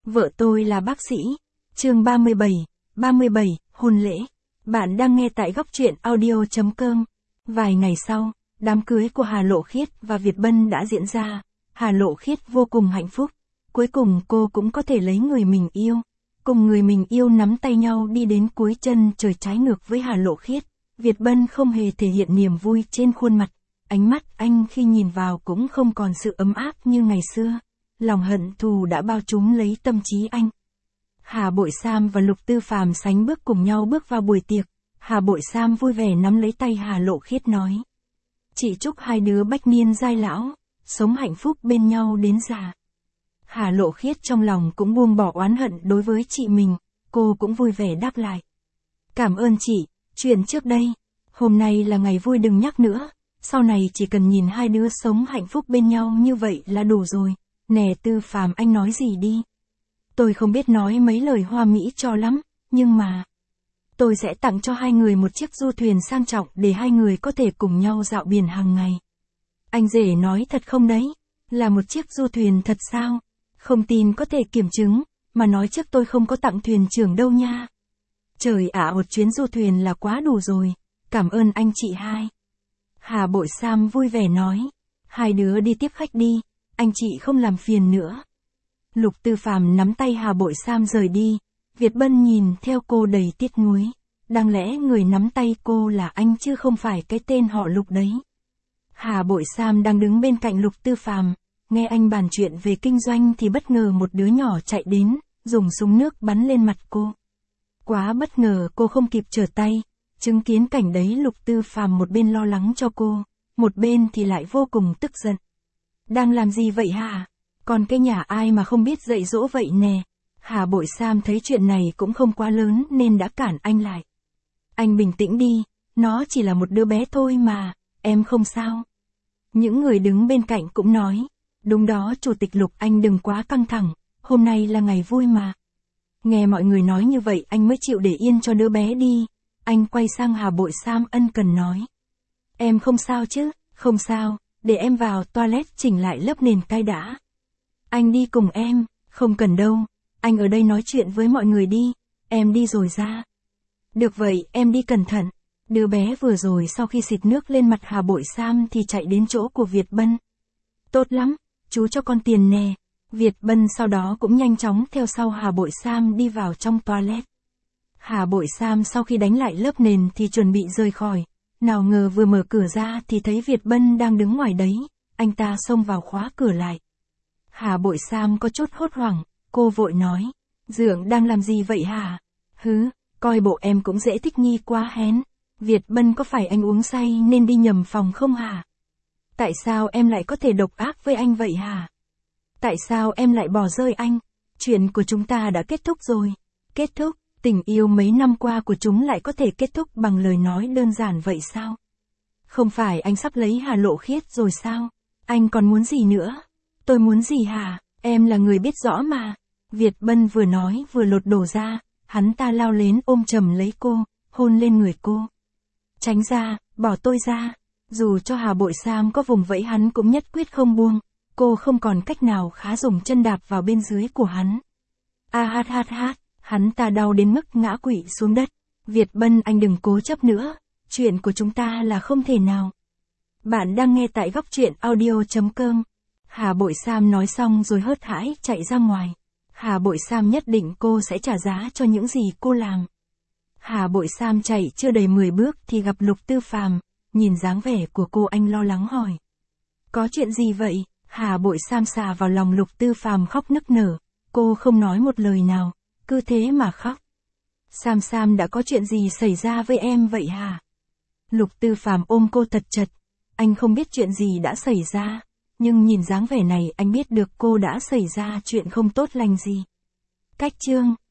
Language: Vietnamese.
Vợ tôi là bác sĩ. Chương 37, hôn lễ. Bạn đang nghe tại góc truyện audio.com. Vài ngày sau, đám cưới của Hà Lộ Khiết và Việt Bân đã diễn ra. Hà Lộ Khiết vô cùng hạnh phúc. Cuối cùng cô cũng có thể lấy người mình yêu. Cùng người mình yêu nắm tay nhau đi đến cuối chân trời, trái ngược với Hà Lộ Khiết. Việt Bân không hề thể hiện niềm vui trên khuôn mặt. Ánh mắt anh khi nhìn vào cũng không còn sự ấm áp như ngày xưa. Lòng hận thù đã bao trùm lấy tâm trí anh. Hà Bội Sam và Lục Tư Phàm sánh bước cùng nhau bước vào buổi tiệc. Hà Bội Sam vui vẻ nắm lấy tay Hà Lộ Khiết nói: "Chị chúc hai đứa bách niên giai lão, sống hạnh phúc bên nhau đến già." Hà Lộ Khiết trong lòng cũng buông bỏ oán hận đối với chị mình, cô cũng vui vẻ đáp lại: "Cảm ơn chị, chuyện trước đây. Hôm nay là ngày vui đừng nhắc nữa, sau này chỉ cần nhìn hai đứa sống hạnh phúc bên nhau như vậy là đủ rồi." "Nè Tư Phàm, anh nói gì đi? Tôi không biết nói mấy lời hoa mỹ cho lắm, nhưng mà tôi sẽ tặng cho hai người một chiếc du thuyền sang trọng để hai người có thể cùng nhau dạo biển hàng ngày." "Anh rể nói thật không đấy? Là một chiếc du thuyền thật sao? Không tin có thể kiểm chứng, mà nói trước tôi không có tặng thuyền trưởng đâu nha." "Trời ạ, một chuyến du thuyền là quá đủ rồi, cảm ơn anh chị hai." Hà Bội Sam vui vẻ nói: "Hai đứa đi tiếp khách đi, anh chị không làm phiền nữa." Lục Tư Phàm nắm tay Hà Bội Sam rời đi. Việt Bân nhìn theo cô đầy tiếc nuối. Đáng lẽ người nắm tay cô là anh chứ không phải cái tên họ Lục đấy. Hà Bội Sam đang đứng bên cạnh Lục Tư Phàm, nghe anh bàn chuyện về kinh doanh thì bất ngờ một đứa nhỏ chạy đến, dùng súng nước bắn lên mặt cô. Quá bất ngờ, cô không kịp trở tay. Chứng kiến cảnh đấy, Lục Tư Phàm một bên lo lắng cho cô, một bên thì lại vô cùng tức giận. "Đang làm gì vậy hả? Còn cái nhà ai mà không biết dạy dỗ vậy nè." Hà Bội Sam thấy chuyện này cũng không quá lớn nên đã cản anh lại. "Anh bình tĩnh đi, nó chỉ là một đứa bé thôi mà, em không sao." Những người đứng bên cạnh cũng nói: "Đúng đó Chủ tịch Lục, anh đừng quá căng thẳng, hôm nay là ngày vui mà." Nghe mọi người nói như vậy anh mới chịu để yên cho đứa bé đi. Anh quay sang Hà Bội Sam ân cần nói: "Em không sao chứ?" "Không sao, để em vào toilet chỉnh lại lớp nền cai đã." "Anh đi cùng em." "Không cần đâu, anh ở đây nói chuyện với mọi người đi, em đi rồi ra." "Được vậy, em đi cẩn thận." Đứa bé vừa rồi sau khi xịt nước lên mặt Hà Bội Sam thì chạy đến chỗ của Việt Bân. "Tốt lắm, chú cho con tiền nè." Việt Bân sau đó cũng nhanh chóng theo sau Hà Bội Sam đi vào trong toilet. Hà Bội Sam sau khi đánh lại lớp nền thì chuẩn bị rời khỏi. Nào ngờ vừa mở cửa ra thì thấy Việt Bân đang đứng ngoài đấy. Anh ta xông vào khóa cửa lại. Hà Bội Sam có chút hốt hoảng, cô vội nói: "Dượng đang làm gì vậy hả?" "Hứ, coi bộ em cũng dễ thích nghi quá hén. Việt Bân, có phải anh uống say nên đi nhầm phòng không hả? Tại sao em lại có thể độc ác với anh vậy hả? Tại sao em lại bỏ rơi anh? Chuyện của chúng ta đã kết thúc rồi." "Kết thúc? Tình yêu mấy năm qua của chúng lại có thể kết thúc bằng lời nói đơn giản vậy sao? Không phải anh sắp lấy Hà Lộ Khiết rồi sao? Anh còn muốn gì nữa?" "Tôi muốn gì hả? Em là người biết rõ mà." Việt Bân vừa nói vừa lột đồ ra, hắn ta lao đến ôm chầm lấy cô, hôn lên người cô. "Tránh ra, bỏ tôi ra." Dù cho Hà Bội Sam có vùng vẫy hắn cũng nhất quyết không buông. Cô không còn cách nào khá dùng chân đạp vào bên dưới của hắn. Hát, hắn ta đau đến mức ngã quỵ xuống đất. "Việt Bân, anh đừng cố chấp nữa, chuyện của chúng ta là không thể nào." Bạn đang nghe tại góc truyện audio.com. Hà Bội Sam nói xong rồi hớt hải chạy ra ngoài. Hà Bội Sam nhất định cô sẽ trả giá cho những gì cô làm. Hà Bội Sam chạy chưa đầy 10 bước thì gặp Lục Tư Phàm. Nhìn dáng vẻ của cô, anh lo lắng hỏi: "Có chuyện gì vậy?" Hà Bội Sam xà vào lòng Lục Tư Phàm khóc nức nở. Cô không nói một lời nào, cứ thế mà khóc. Sam, đã có chuyện gì xảy ra với em vậy hả?" Lục Tư Phàm ôm cô thật chặt. Anh không biết chuyện gì đã xảy ra, nhưng nhìn dáng vẻ này anh biết được cô đã xảy ra chuyện không tốt lành gì. Cách chương